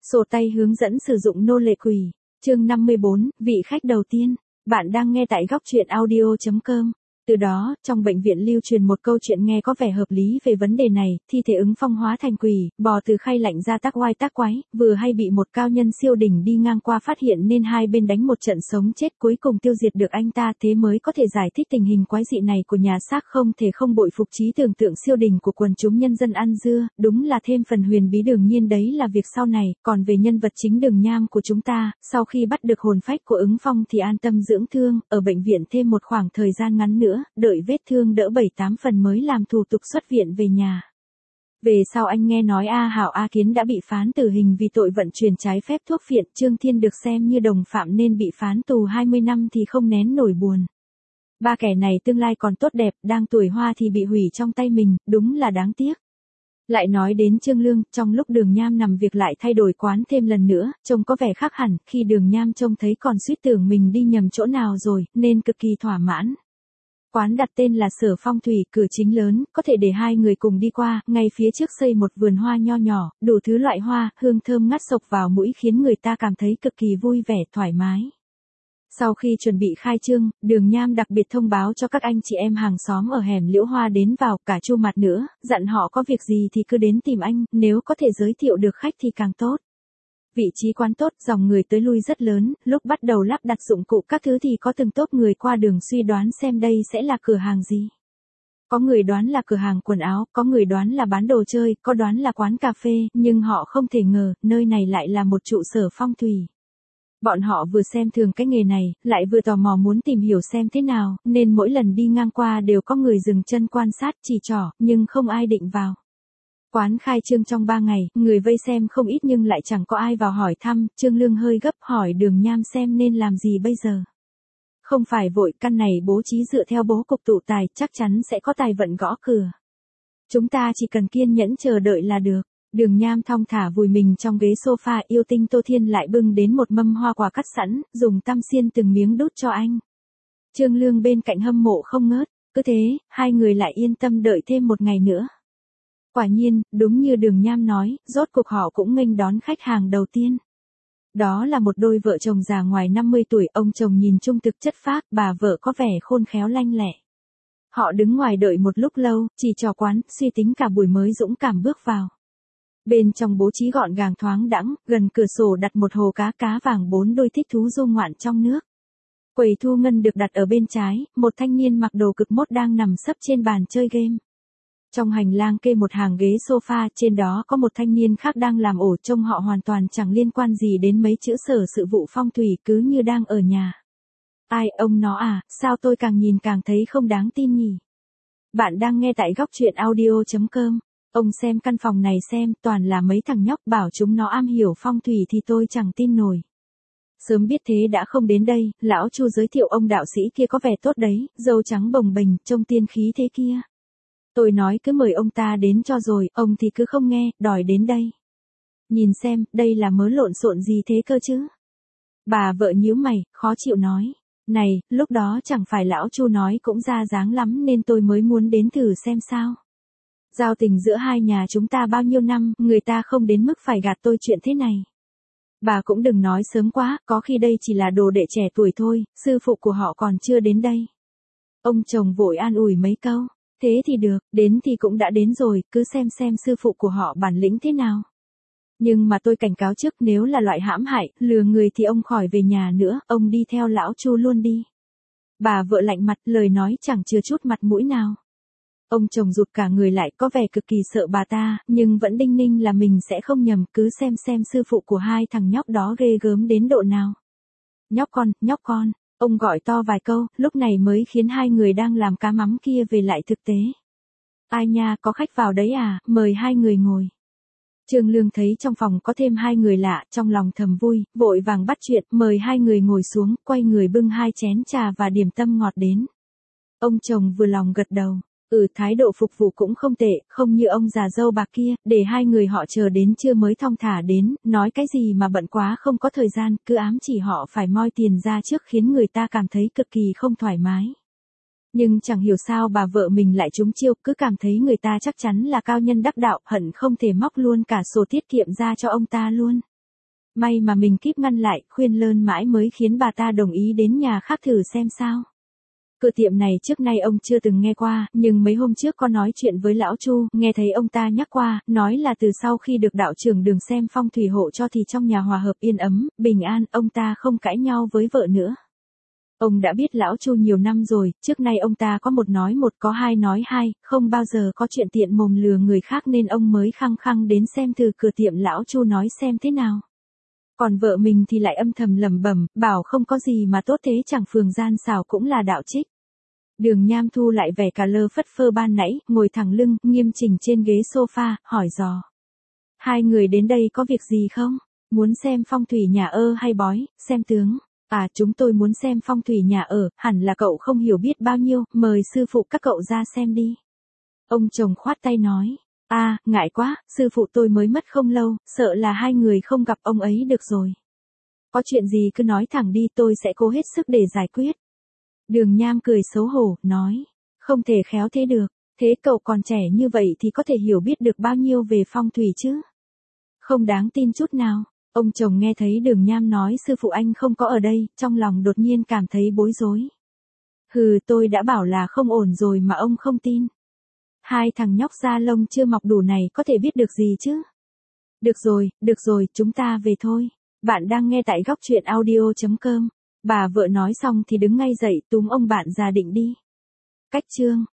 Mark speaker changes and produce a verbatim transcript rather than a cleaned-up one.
Speaker 1: Sổ tay hướng dẫn sử dụng nô lệ quỷ. Chương năm mươi bốn, vị khách đầu tiên. Bạn đang nghe tại góc truyện audio chấm com. Từ đó, trong bệnh viện lưu truyền một câu chuyện nghe có vẻ hợp lý về vấn đề này, thi thể ứng phong hóa thành quỷ, bò từ khay lạnh ra tác oai tác quái, vừa hay bị một cao nhân siêu đỉnh đi ngang qua phát hiện nên hai bên đánh một trận sống chết cuối cùng tiêu diệt được anh ta, thế mới có thể giải thích tình hình quái dị này của nhà xác. Không thể không bội phục trí tưởng tượng siêu đỉnh của quần chúng nhân dân ăn dưa, đúng là thêm phần huyền bí. Đương nhiên đấy là việc sau này, còn về nhân vật chính Đường Nham của chúng ta, sau khi bắt được hồn phách của ứng phong thì an tâm dưỡng thương, ở bệnh viện thêm một khoảng thời gian ngắn nữa, đợi vết thương đỡ bảy tám phần mới làm thủ tục xuất viện về nhà. Về sau anh nghe nói A Hảo A Kiến đã bị phán tử hình vì tội vận chuyển trái phép thuốc phiện, Trương Thiên được xem như đồng phạm nên bị phán tù hai mươi năm thì không nén nổi buồn. Ba kẻ này tương lai còn tốt đẹp, đang tuổi hoa thì bị hủy trong tay mình, đúng là đáng tiếc. Lại nói đến Trương Lương, trong lúc Đường Nham nằm việc lại thay đổi quán thêm lần nữa, trông có vẻ khác hẳn, khi Đường Nham trông thấy còn suýt tưởng mình đi nhầm chỗ nào rồi, nên cực kỳ thỏa mãn. Quán đặt tên là Sở Phong Thủy, cửa chính lớn, có thể để hai người cùng đi qua, ngay phía trước xây một vườn hoa nho nhỏ, đủ thứ loại hoa, hương thơm ngát sộc vào mũi khiến người ta cảm thấy cực kỳ vui vẻ, thoải mái. Sau khi chuẩn bị khai trương, Đường Nham đặc biệt thông báo cho các anh chị em hàng xóm ở hẻm Liễu Hoa đến vào, cả Chu Mặt nữa, dặn họ có việc gì thì cứ đến tìm anh, nếu có thể giới thiệu được khách thì càng tốt. Vị trí quán tốt, dòng người tới lui rất lớn, lúc bắt đầu lắp đặt dụng cụ các thứ thì có từng tốp người qua đường suy đoán xem đây sẽ là cửa hàng gì. Có người đoán là cửa hàng quần áo, có người đoán là bán đồ chơi, có đoán là quán cà phê, nhưng họ không thể ngờ, nơi này lại là một trụ sở phong thủy. Bọn họ vừa xem thường cái nghề này, lại vừa tò mò muốn tìm hiểu xem thế nào, nên mỗi lần đi ngang qua đều có người dừng chân quan sát chỉ trỏ, nhưng không ai định vào. Quán khai trương trong ba ngày, người vây xem không ít nhưng lại chẳng có ai vào hỏi thăm, Trương Lương hơi gấp hỏi Đường Nham xem nên làm gì bây giờ. Không phải vội, căn này bố trí dựa theo bố cục tụ tài, chắc chắn sẽ có tài vận gõ cửa. Chúng ta chỉ cần kiên nhẫn chờ đợi là được. Đường Nham thong thả vùi mình trong ghế sofa, yêu tinh Tô Thiên lại bưng đến một mâm hoa quả cắt sẵn, dùng tăm xiên từng miếng đút cho anh. Trương Lương bên cạnh hâm mộ không ngớt, cứ thế, hai người lại yên tâm đợi thêm một ngày nữa. Quả nhiên, đúng như Đường Nham nói, rốt cuộc họ cũng nghênh đón khách hàng đầu tiên. Đó là một đôi vợ chồng già ngoài năm mươi tuổi, ông chồng nhìn trung thực chất phác, bà vợ có vẻ khôn khéo lanh lẹ. Họ đứng ngoài đợi một lúc lâu, chỉ trò quán, suy tính cả buổi mới dũng cảm bước vào. Bên trong bố trí gọn gàng thoáng đãng, gần cửa sổ đặt một hồ cá cá vàng bốn đôi thích thú du ngoạn trong nước. Quầy thu ngân được đặt ở bên trái, một thanh niên mặc đồ cực mốt đang nằm sấp trên bàn chơi game. Trong hành lang kê một hàng ghế sofa, trên đó có một thanh niên khác đang làm ổ, trông họ hoàn toàn chẳng liên quan gì đến mấy chữ sở sự vụ phong thủy, cứ như đang ở nhà. Ai, ông nó à, sao tôi càng nhìn càng thấy không đáng tin nhỉ? Bạn đang nghe tại góc truyện audio chấm com. Ông xem căn phòng này xem, toàn là mấy thằng nhóc, bảo chúng nó am hiểu phong thủy thì tôi chẳng tin nổi. Sớm biết thế đã không đến đây, lão Chu giới thiệu ông đạo sĩ kia có vẻ tốt đấy, râu trắng bồng bềnh, trông tiên khí thế kia. Tôi nói cứ mời ông ta đến cho rồi, ông thì cứ không nghe, đòi đến đây. Nhìn xem, đây là mớ lộn xộn gì thế cơ chứ? Bà vợ nhíu mày, khó chịu nói. Này, lúc đó chẳng phải lão Chu nói cũng ra dáng lắm nên tôi mới muốn đến thử xem sao. Giao tình giữa hai nhà chúng ta bao nhiêu năm, người ta không đến mức phải gạt tôi chuyện thế này. Bà cũng đừng nói sớm quá, có khi đây chỉ là đồ đệ trẻ tuổi thôi, sư phụ của họ còn chưa đến đây. Ông chồng vội an ủi mấy câu. Thế thì được, đến thì cũng đã đến rồi, cứ xem xem sư phụ của họ bản lĩnh thế nào. Nhưng mà tôi cảnh cáo trước, nếu là loại hãm hại, lừa người thì ông khỏi về nhà nữa, ông đi theo lão Chu luôn đi. Bà vợ lạnh mặt, lời nói chẳng chừa chút mặt mũi nào. Ông chồng rụt cả người lại, có vẻ cực kỳ sợ bà ta, nhưng vẫn đinh ninh là mình sẽ không nhầm, cứ xem xem sư phụ của hai thằng nhóc đó ghê gớm đến độ nào. Nhóc con, nhóc con. Ông gọi to vài câu, lúc này mới khiến hai người đang làm cá mắm kia về lại thực tế. Ai nha, có khách vào đấy à, mời hai người ngồi. Trương Lương thấy trong phòng có thêm hai người lạ, trong lòng thầm vui, vội vàng bắt chuyện, mời hai người ngồi xuống, quay người bưng hai chén trà và điểm tâm ngọt đến. Ông chồng vừa lòng gật đầu. Ừ, thái độ phục vụ cũng không tệ, không như ông già dâu bạc kia, để hai người họ chờ đến trưa mới thong thả đến, nói cái gì mà bận quá không có thời gian, cứ ám chỉ họ phải moi tiền ra trước khiến người ta cảm thấy cực kỳ không thoải mái. Nhưng chẳng hiểu sao bà vợ mình lại trúng chiêu, cứ cảm thấy người ta chắc chắn là cao nhân đắc đạo, hận không thể móc luôn cả sổ tiết kiệm ra cho ông ta luôn. May mà mình kíp ngăn lại, khuyên lơn mãi mới khiến bà ta đồng ý đến nhà khác thử xem sao. Cửa tiệm này trước nay ông chưa từng nghe qua, nhưng mấy hôm trước có nói chuyện với lão Chu, nghe thấy ông ta nhắc qua, nói là từ sau khi được đạo trưởng Đường xem phong thủy hộ cho thì trong nhà hòa hợp yên ấm, bình an, ông ta không cãi nhau với vợ nữa. Ông đã biết lão Chu nhiều năm rồi, trước nay ông ta có một nói một có hai nói hai, không bao giờ có chuyện tiện mồm lừa người khác nên ông mới khăng khăng đến xem thử cửa tiệm lão Chu nói xem thế nào. Còn vợ mình thì lại âm thầm lẩm bẩm, bảo không có gì mà tốt thế, chẳng phường gian xảo cũng là đạo trích. Đường Nham thu lại vẻ cà lơ phất phơ ban nãy, ngồi thẳng lưng, nghiêm chỉnh trên ghế sofa, hỏi dò. Hai người đến đây có việc gì không? Muốn xem phong thủy nhà ơ hay bói, xem tướng? À, chúng tôi muốn xem phong thủy nhà ở, hẳn là cậu không hiểu biết bao nhiêu, mời sư phụ các cậu ra xem đi. Ông chồng khoát tay nói. À, ngại quá, sư phụ tôi mới mất không lâu, sợ là hai người không gặp ông ấy được rồi. Có chuyện gì cứ nói thẳng đi, tôi sẽ cố hết sức để giải quyết. Đường Nham cười xấu hổ, nói. Không thể khéo thế được, thế cậu còn trẻ như vậy thì có thể hiểu biết được bao nhiêu về phong thủy chứ? Không đáng tin chút nào. Ông chồng nghe thấy Đường Nham nói sư phụ anh không có ở đây, trong lòng đột nhiên cảm thấy bối rối. Hừ, tôi đã bảo là không ổn rồi mà ông không tin. Hai thằng nhóc da lông chưa mọc đủ này có thể biết được gì chứ? Được rồi, được rồi, chúng ta về thôi. Bạn đang nghe tại góc truyện audio chấm com. Bà vợ nói xong thì đứng ngay dậy túm ông bạn ra định đi. Cách chương